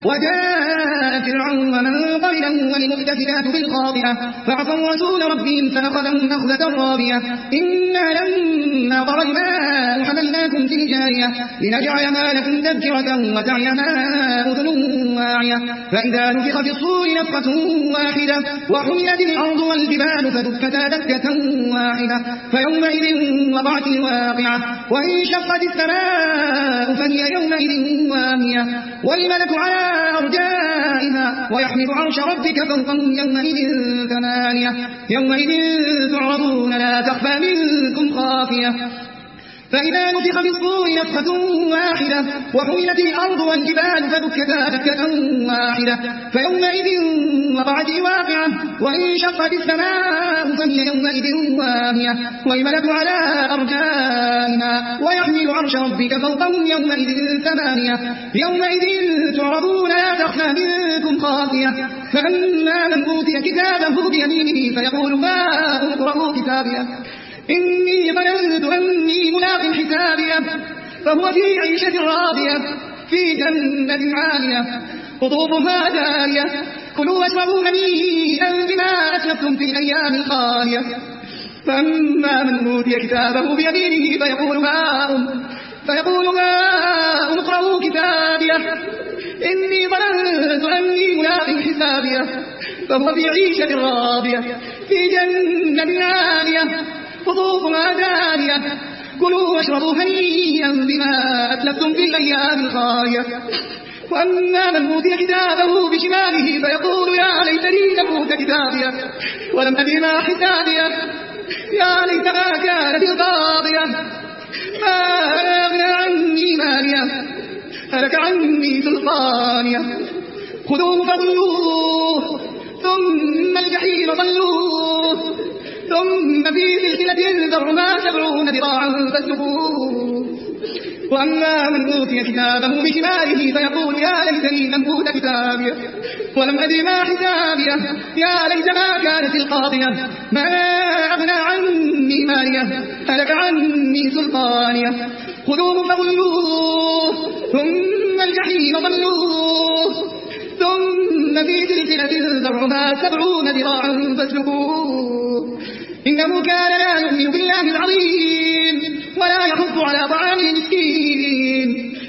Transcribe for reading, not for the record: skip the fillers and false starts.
وجاء فرعون ومن قبله والمؤتفكات بالخاطئة فعصوا رسول ربهم فأخذهم أخذة رابية إنا لما طغى الماء حملناكم في الجارية لنجعلها لكم تذكرة وتعيها أذن واعية فإذا نفخ في الصور نفخة واحدة وحملت الأرض والجبال فدكتا دكة واحدة فيومئذ وقعت الواقعة وانشقت السماء فهي يومئذ واهية والملك على أرجائها ويحمل عرش ربك فوقهم يومئذ ثمانية يومئذ تعرضون لا تخفى منكم خافية فإذا نفخ في الصور نفخة واحدة وحملت الأرض والجبال فدكتا دكة واحدة فيومئذ وقعت الواقعة وانشقت السماء فهي يومئذ واهية والملك على أرجائها ويحمل عرش ربك فوقهم يومئذ ثمانية يومئذ تعرضون لا تخفى منكم خافية فأما من أوتي كتابه بيمينه فيقول ما اقرءوا كتابيه إني ظننت أني ملاق حسابيه فهو في عيشة راضية في جنة عالية قطوفها دانية كلوا واشربوا هنيئا بما أسلفتم في الأيام الخالية فأما من أوتي كتابه بيمينه فيقول هاؤم اقرءوا كتابيه إني ظننت أني ملاق حسابيه فهو في عيشة راضية في جنة عالية قطوفها دانية كلوا واشربوا هنيئا بما أسلفتم في الأيام الخالية وأما من أوتي كتابه بشماله فيقول يا ليتني لم أوت كتابيه ولم أدر ما حسابيه يا ليتها كانت القاضية ما أغنى عني ماليه هلك عني سلطانيه خذوه فغلوه ثم الجحيم صلوه ثم في سلسلة ذرعها 70 ذراعا فاسلكوه وأما من أوتي كتابه بشماله فيقول يا ليتني لم أوت كتابيه ولم أدر ما حسابيه يا ليتها كانت القاضية ما أغنى عني ماليه هلك عني سلطانيه خذوه فغلوه ثم الجحيم صلوه ثم في سلسلة ذرعها 70 ذراعا فاسلكوه إنه كان لا يؤمن بالله العظيم ولا يحض على طعام المسكين